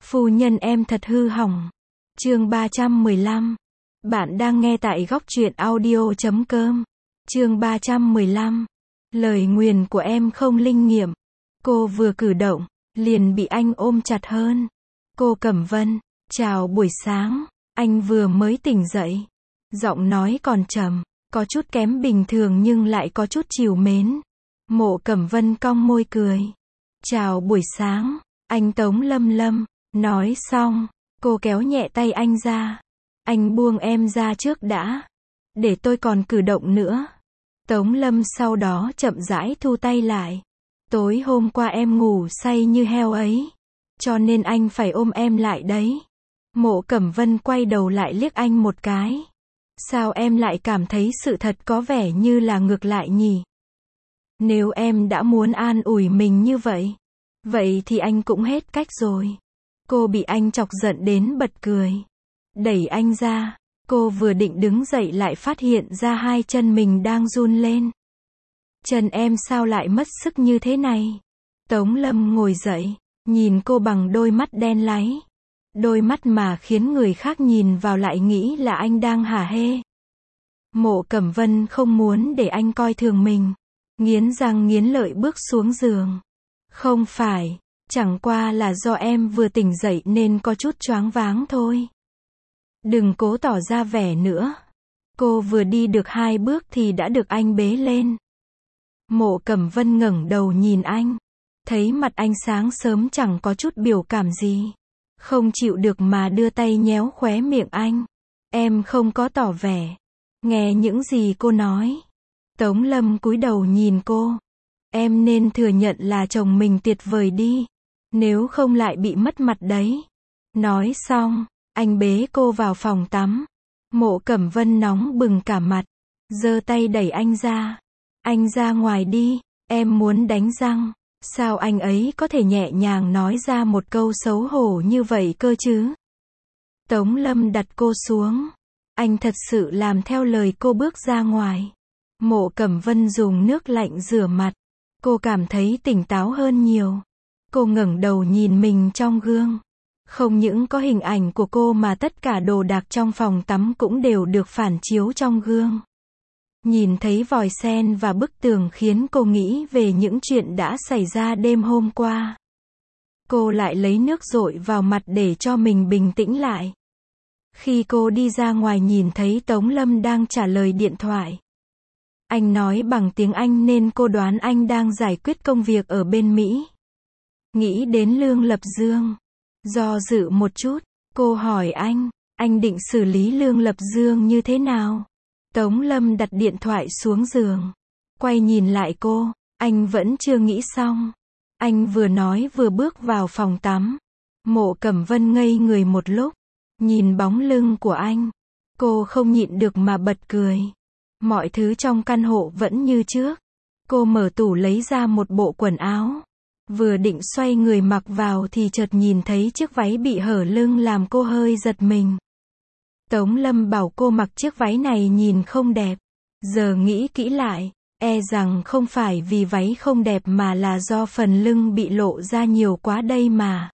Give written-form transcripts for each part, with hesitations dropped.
Phu nhân em thật hư hỏng. Chương 315. Bạn đang nghe tại góc truyện audio.com. Chương 315. Lời nguyền của em không linh nghiệm. Cô vừa cử động, liền bị anh ôm chặt hơn. Cô Cẩm Vân, chào buổi sáng, anh vừa mới tỉnh dậy. Giọng nói còn trầm, có chút kém bình thường nhưng lại có chút trìu mến. Mộ Cẩm Vân cong môi cười. Chào buổi sáng, anh Tống Lâm. Nói xong, cô kéo nhẹ tay anh ra. Anh buông em ra trước đã. Để tôi còn cử động nữa. Tống Lâm sau đó chậm rãi thu tay lại. Tối hôm qua em ngủ say như heo ấy. Cho nên anh phải ôm em lại đấy. Mộ Cẩm Vân quay đầu lại liếc anh một cái. Sao em lại cảm thấy sự thật có vẻ như là ngược lại nhỉ? Nếu em đã muốn an ủi mình như vậy, vậy thì anh cũng hết cách rồi. Cô bị anh chọc giận đến bật cười. Đẩy anh ra, cô vừa định đứng dậy lại phát hiện ra hai chân mình đang run lên. Chân em sao lại mất sức như thế này? Tống Lâm ngồi dậy, nhìn cô bằng đôi mắt đen láy. Đôi mắt mà khiến người khác nhìn vào lại nghĩ là anh đang hả hê. Mộ Cẩm Vân không muốn để anh coi thường mình. Nghiến răng nghiến lợi bước xuống giường. Không phải, chẳng qua là do em vừa tỉnh dậy nên có chút choáng váng thôi. Đừng cố tỏ ra vẻ nữa. Cô vừa đi được 2 bước thì đã được anh bế lên. Mộ Cẩm Vân ngẩng đầu nhìn anh. Thấy mặt anh sáng sớm chẳng có chút biểu cảm gì. Không chịu được mà đưa tay nhéo khóe miệng anh. Em không có tỏ vẻ. Nghe những gì cô nói. Tống Lâm cúi đầu nhìn cô. Em nên thừa nhận là chồng mình tuyệt vời đi. Nếu không lại bị mất mặt đấy. Nói xong, anh bế cô vào phòng tắm. Mộ Cẩm Vân nóng bừng cả mặt. Giơ tay đẩy anh ra. Anh ra ngoài đi, em muốn đánh răng. Sao anh ấy có thể nhẹ nhàng nói ra một câu xấu hổ như vậy cơ chứ? Tống Lâm đặt cô xuống. Anh thật sự làm theo lời cô bước ra ngoài. Mộ Cẩm Vân dùng nước lạnh rửa mặt. Cô cảm thấy tỉnh táo hơn nhiều. Cô ngẩng đầu nhìn mình trong gương. Không những có hình ảnh của cô mà tất cả đồ đạc trong phòng tắm cũng đều được phản chiếu trong gương. Nhìn thấy vòi sen và bức tường khiến cô nghĩ về những chuyện đã xảy ra đêm hôm qua. Cô lại lấy nước dội vào mặt để cho mình bình tĩnh lại. Khi cô đi ra ngoài nhìn thấy Tống Lâm đang trả lời điện thoại. Anh nói bằng tiếng Anh nên cô đoán anh đang giải quyết công việc ở bên Mỹ. Nghĩ đến Lương Lập Dương. Do dự một chút, cô hỏi anh định xử lý Lương Lập Dương như thế nào? Tống Lâm đặt điện thoại xuống giường. Quay nhìn lại cô, anh vẫn chưa nghĩ xong. Anh vừa nói vừa bước vào phòng tắm. Mộ Cẩm Vân ngây người một lúc. Nhìn bóng lưng của anh. Cô không nhịn được mà bật cười. Mọi thứ trong căn hộ vẫn như trước. Cô mở tủ lấy ra một bộ quần áo. Vừa định xoay người mặc vào thì chợt nhìn thấy chiếc váy bị hở lưng làm cô hơi giật mình. Tống Lâm bảo cô mặc chiếc váy này nhìn không đẹp. Giờ nghĩ kỹ lại, e rằng không phải vì váy không đẹp mà là do phần lưng bị lộ ra nhiều quá đây mà.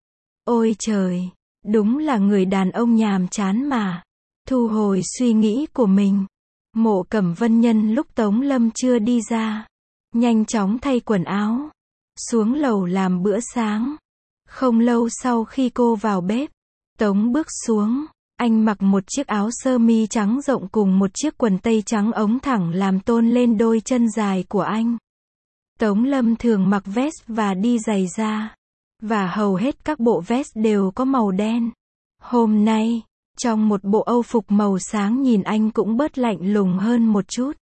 Ôi trời, đúng là người đàn ông nhàm chán mà. Thu hồi suy nghĩ của mình. Mộ Cẩm Vân nhân lúc Tống Lâm chưa đi ra. Nhanh chóng thay quần áo. Xuống lầu làm bữa sáng. Không lâu sau khi cô vào bếp, Tống bước xuống. Anh mặc một chiếc áo sơ mi trắng rộng cùng một chiếc quần tây trắng ống thẳng làm tôn lên đôi chân dài của anh. Tống Lâm thường mặc vest và đi giày da. Và hầu hết các bộ vest đều có màu đen. Hôm nay, trong một bộ âu phục màu sáng nhìn anh cũng bớt lạnh lùng hơn một chút.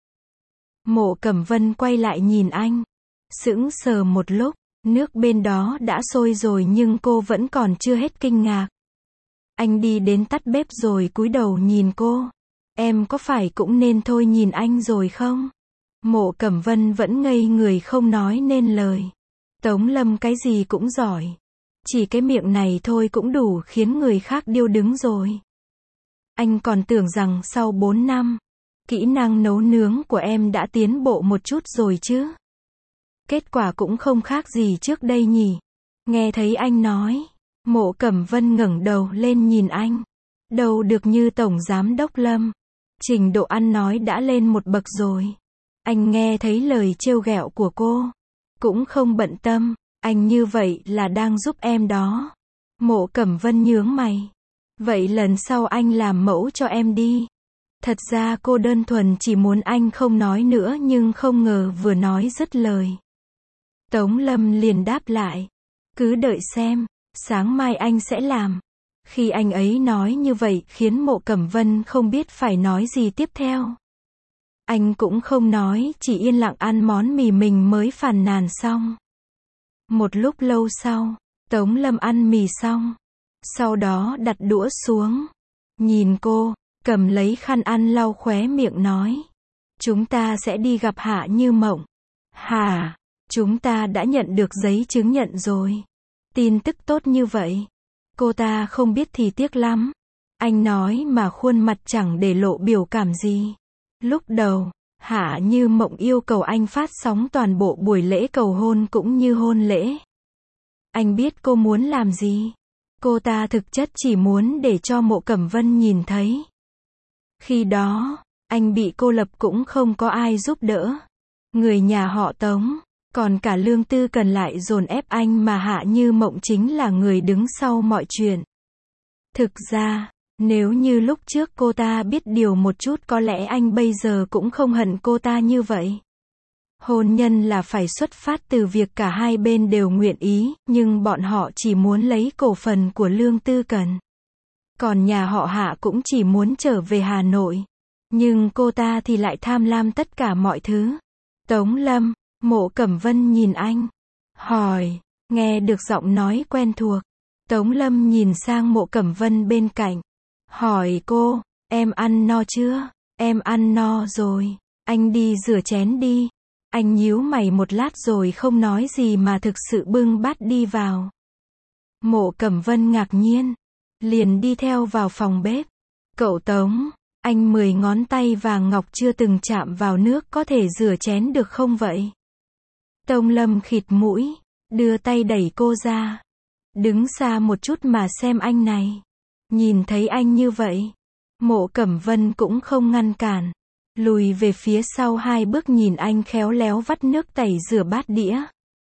Mộ Cẩm Vân quay lại nhìn anh. Sững sờ một lúc, nước bên đó đã sôi rồi nhưng cô vẫn còn chưa hết kinh ngạc. Anh đi đến tắt bếp rồi cúi đầu nhìn cô. Em có phải cũng nên thôi nhìn anh rồi không? Mộ Cẩm Vân vẫn ngây người không nói nên lời. Tống Lâm cái gì cũng giỏi. Chỉ cái miệng này thôi cũng đủ khiến người khác điêu đứng rồi. Anh còn tưởng rằng sau 4 năm, kỹ năng nấu nướng của em đã tiến bộ một chút rồi chứ. Kết quả cũng không khác gì trước đây nhỉ. Nghe thấy anh nói, Mộ Cẩm Vân ngẩng đầu lên nhìn anh. Đâu được như Tổng Giám Đốc Lâm. Trình độ ăn nói đã lên một bậc rồi. Anh nghe thấy lời trêu ghẹo của cô. Cũng không bận tâm. Anh như vậy là đang giúp em đó. Mộ Cẩm Vân nhướng mày. Vậy lần sau anh làm mẫu cho em đi. Thật ra cô đơn thuần chỉ muốn anh không nói nữa nhưng không ngờ vừa nói dứt lời. Tống Lâm liền đáp lại. Cứ đợi xem, sáng mai anh sẽ làm. Khi anh ấy nói như vậy khiến Mộ Cẩm Vân không biết phải nói gì tiếp theo. Anh cũng không nói, chỉ yên lặng ăn món mì mình mới phàn nàn xong. Một lúc lâu sau, Tống Lâm ăn mì xong. Sau đó đặt đũa xuống. Nhìn cô, cầm lấy khăn ăn lau khóe miệng nói. Chúng ta sẽ đi gặp Hạ Như Mộng. Hả? Chúng ta đã nhận được giấy chứng nhận rồi. Tin tức tốt như vậy. Cô ta không biết thì tiếc lắm. Anh nói mà khuôn mặt chẳng để lộ biểu cảm gì. Lúc đầu, Hạ Như Mộng yêu cầu anh phát sóng toàn bộ buổi lễ cầu hôn cũng như hôn lễ. Anh biết cô muốn làm gì. Cô ta thực chất chỉ muốn để cho Mộ Cẩm Vân nhìn thấy. Khi đó, anh bị cô lập cũng không có ai giúp đỡ. Người nhà họ Tống, còn cả Lương Tư Cần lại dồn ép anh mà Hạ Như Mộng chính là người đứng sau mọi chuyện. Thực ra, nếu như lúc trước cô ta biết điều một chút có lẽ anh bây giờ cũng không hận cô ta như vậy. Hôn nhân là phải xuất phát từ việc cả hai bên đều nguyện ý, nhưng bọn họ chỉ muốn lấy cổ phần của Lương Tư Cần. Còn nhà họ Hạ cũng chỉ muốn trở về Hà Nội. Nhưng cô ta thì lại tham lam tất cả mọi thứ. Tống Lâm, Mộ Cẩm Vân nhìn anh. Hỏi, nghe được giọng nói quen thuộc. Tống Lâm nhìn sang Mộ Cẩm Vân bên cạnh. Hỏi cô, em ăn no chưa? Em ăn no rồi. Anh đi rửa chén đi. Anh nhíu mày một lát rồi không nói gì mà thực sự bưng bát đi vào. Mộ Cẩm Vân ngạc nhiên. Liền đi theo vào phòng bếp. Cậu Tống, anh 10 ngón tay vàng ngọc chưa từng chạm vào nước có thể rửa chén được không vậy? Tống Lâm khịt mũi, đưa tay đẩy cô ra. Đứng xa một chút mà xem anh này. Nhìn thấy anh như vậy, Mộ Cẩm Vân cũng không ngăn cản. Lùi về phía sau 2 bước nhìn anh khéo léo vắt nước tẩy rửa bát đĩa.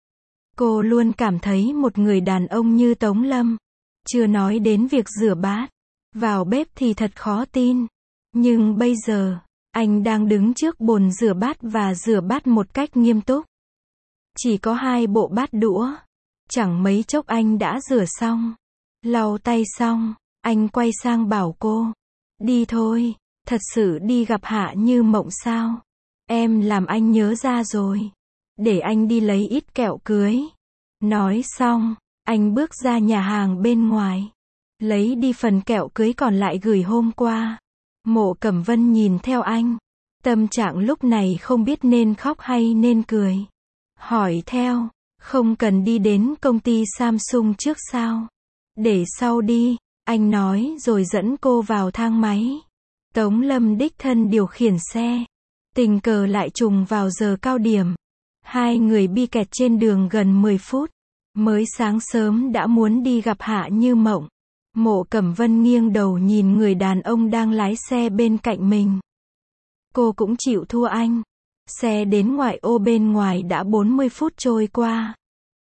Cô luôn cảm thấy một người đàn ông như Tống Lâm, chưa nói đến việc rửa bát, vào bếp thì thật khó tin. Nhưng bây giờ, anh đang đứng trước bồn rửa bát và rửa bát một cách nghiêm túc. Chỉ có 2 bộ bát đũa. Chẳng mấy chốc anh đã rửa xong. Lau tay xong, anh quay sang bảo cô. Đi thôi, thật sự đi gặp Hạ Như Mộng sao? Em làm anh nhớ ra rồi. Để anh đi lấy ít kẹo cưới. Nói xong, anh bước ra nhà hàng bên ngoài. Lấy đi phần kẹo cưới còn lại gửi hôm qua. Mộ Cẩm Vân nhìn theo anh. Tâm trạng lúc này không biết nên khóc hay nên cười. Hỏi theo, không cần đi đến công ty Samsung trước sao? Để sau đi, anh nói rồi dẫn cô vào thang máy. Tống Lâm đích thân điều khiển xe. Tình cờ lại trùng vào giờ cao điểm. 2 người bi kẹt trên đường gần 10 phút. Mới sáng sớm đã muốn đi gặp Hạ Như Mộng. Mộ Cẩm Vân nghiêng đầu nhìn người đàn ông đang lái xe bên cạnh mình. Cô cũng chịu thua anh. Xe đến ngoại ô bên ngoài đã 40 phút trôi qua.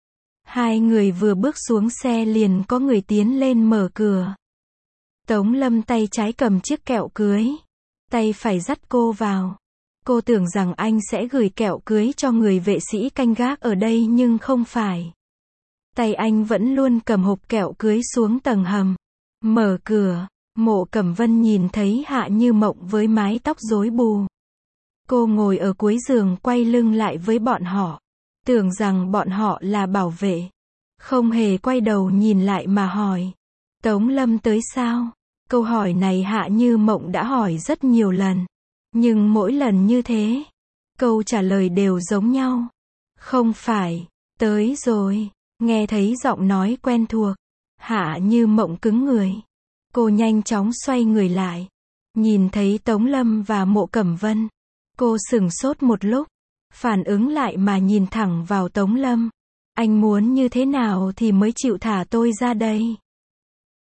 2 người vừa bước xuống xe liền có người tiến lên mở cửa. Tống Lâm tay trái cầm chiếc kẹo cưới. Tay phải dắt cô vào. Cô tưởng rằng anh sẽ gửi kẹo cưới cho người vệ sĩ canh gác ở đây nhưng không phải. Tay anh vẫn luôn cầm hộp kẹo cưới xuống tầng hầm. Mở cửa, Mộ Cẩm Vân nhìn thấy Hạ Như Mộng với mái tóc rối bù. Cô ngồi ở cuối giường quay lưng lại với bọn họ. Tưởng rằng bọn họ là bảo vệ. Không hề quay đầu nhìn lại mà hỏi. Tống Lâm tới sao? Câu hỏi này Hạ Như Mộng đã hỏi rất nhiều lần. Nhưng mỗi lần như thế, câu trả lời đều giống nhau. Không phải, tới rồi. Nghe thấy giọng nói quen thuộc. Hạ Như Mộng cứng người. Cô nhanh chóng xoay người lại. Nhìn thấy Tống Lâm và Mộ Cẩm Vân. Cô sửng sốt một lúc. Phản ứng lại mà nhìn thẳng vào Tống Lâm. Anh muốn như thế nào thì mới chịu thả tôi ra đây?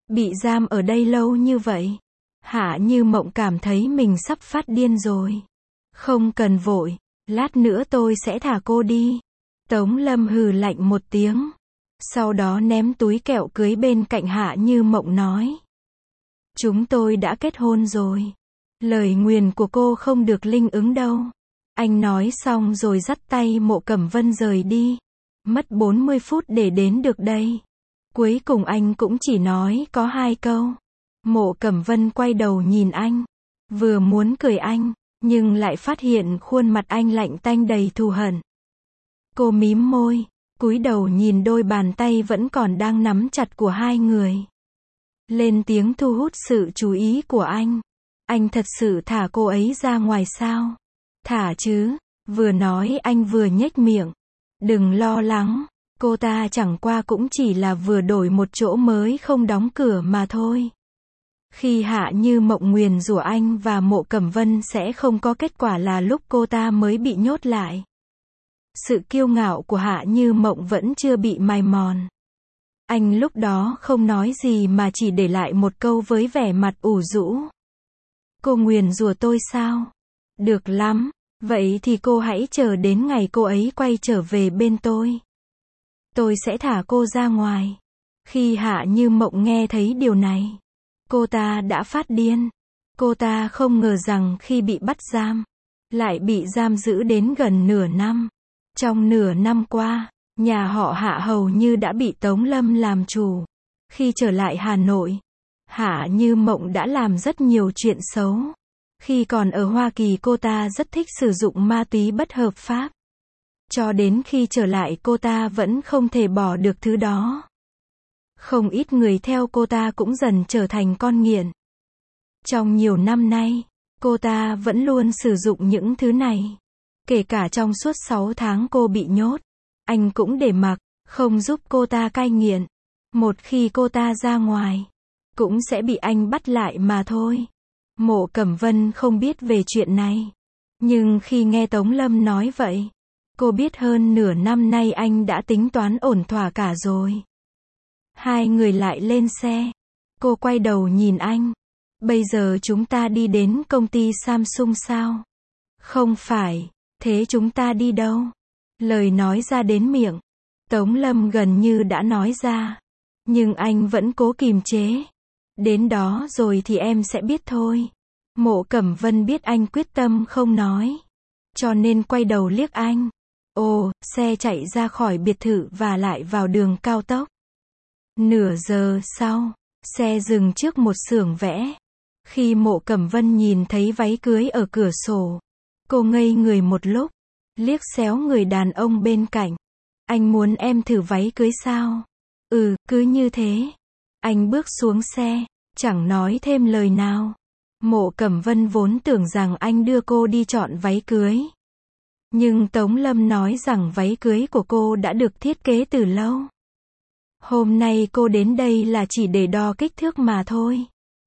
Bị giam ở đây lâu như vậy. Hạ Như Mộng cảm thấy mình sắp phát điên rồi. Không cần vội, lát nữa tôi sẽ thả cô đi. Tống Lâm hừ lạnh một tiếng. Sau đó ném túi kẹo cưới bên cạnh Hạ Như Mộng nói. Chúng tôi đã kết hôn rồi. Lời nguyền của cô không được linh ứng đâu. Anh nói xong rồi dắt tay Mộ Cẩm Vân rời đi. Mất 40 phút để đến được đây. Cuối cùng anh cũng chỉ nói có 2 câu. Mộ Cẩm Vân quay đầu nhìn anh. Vừa muốn cười anh, nhưng lại phát hiện khuôn mặt anh lạnh tanh đầy thù hận. Cô mím môi, cúi đầu nhìn đôi bàn tay vẫn còn đang nắm chặt của hai người. Lên tiếng thu hút sự chú ý của anh. Anh thật sự thả cô ấy ra ngoài sao? Thả chứ, vừa nói anh vừa nhếch miệng. Đừng lo lắng, cô ta chẳng qua cũng chỉ là vừa đổi một chỗ mới không đóng cửa mà thôi. Khi Hạ Như Mộng nguyền rủa anh và Mộ Cẩm Vân sẽ không có kết quả là lúc cô ta mới bị nhốt lại. Sự kiêu ngạo của Hạ Như Mộng vẫn chưa bị mài mòn. Anh lúc đó không nói gì mà chỉ để lại một câu với vẻ mặt ủ rũ. Cô nguyền rủa tôi sao? Được lắm, vậy thì cô hãy chờ đến ngày cô ấy quay trở về bên tôi. Tôi sẽ thả cô ra ngoài. Khi Hạ Như Mộng nghe thấy điều này, cô ta đã phát điên. Cô ta không ngờ rằng khi bị bắt giam, lại bị giam giữ đến gần nửa năm. Trong nửa năm qua, nhà họ Hạ hầu như đã bị Tống Lâm làm chủ. Khi trở lại Hà Nội, Hạ Như Mộng đã làm rất nhiều chuyện xấu. Khi còn ở Hoa Kỳ cô ta rất thích sử dụng ma túy bất hợp pháp. Cho đến khi trở lại cô ta vẫn không thể bỏ được thứ đó. Không ít người theo cô ta cũng dần trở thành con nghiện. Trong nhiều năm nay, cô ta vẫn luôn sử dụng những thứ này. Kể cả trong suốt 6 tháng cô bị nhốt, anh cũng để mặc, không giúp cô ta cai nghiện. Một khi cô ta ra ngoài, cũng sẽ bị anh bắt lại mà thôi. Mộ Cẩm Vân không biết về chuyện này. Nhưng khi nghe Tống Lâm nói vậy, cô biết hơn nửa năm nay anh đã tính toán ổn thỏa cả rồi. Hai người lại lên xe. Cô quay đầu nhìn anh. Bây giờ chúng ta đi đến công ty Samsung sao? Không phải. Thế chúng ta đi đâu? Lời nói ra đến miệng, Tống Lâm gần như đã nói ra. Nhưng anh vẫn cố kìm chế. Đến đó rồi thì em sẽ biết thôi. Mộ Cẩm Vân biết anh quyết tâm không nói. Cho nên quay đầu liếc anh. Ồ, xe chạy ra khỏi biệt thự và lại vào đường cao tốc. Nửa giờ sau, xe dừng trước một xưởng vẽ. Khi Mộ Cẩm Vân nhìn thấy váy cưới ở cửa sổ, cô ngây người một lúc, liếc xéo người đàn ông bên cạnh. Anh muốn em thử váy cưới sao? Ừ, cứ như thế. Anh bước xuống xe, chẳng nói thêm lời nào. Mộ Cẩm Vân vốn tưởng rằng anh đưa cô đi chọn váy cưới. Nhưng Tống Lâm nói rằng váy cưới của cô đã được thiết kế từ lâu. Hôm nay cô đến đây là chỉ để đo kích thước mà thôi.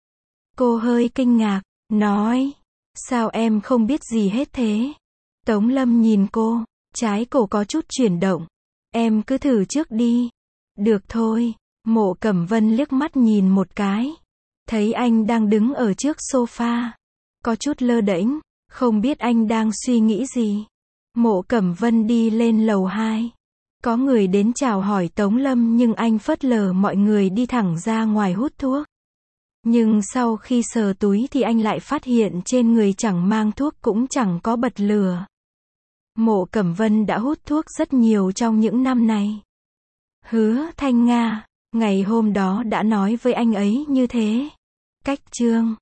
Cô hơi kinh ngạc, nói, sao em không biết gì hết thế? Tống Lâm nhìn cô, trái cổ có chút chuyển động. Em cứ thử trước đi. Được thôi. Mộ Cẩm Vân liếc mắt nhìn một cái. Thấy anh đang đứng ở trước sofa. Có chút lơ đễnh, không biết anh đang suy nghĩ gì. Mộ Cẩm Vân đi lên lầu 2. Có người đến chào hỏi Tống Lâm nhưng anh phớt lờ mọi người đi thẳng ra ngoài hút thuốc. Nhưng sau khi sờ túi thì anh lại phát hiện trên người chẳng mang thuốc cũng chẳng có bật lửa. Mộ Cẩm Vân đã hút thuốc rất nhiều trong những năm này. Hứa Thanh Nga, ngày hôm đó đã nói với anh ấy như thế. Cách chương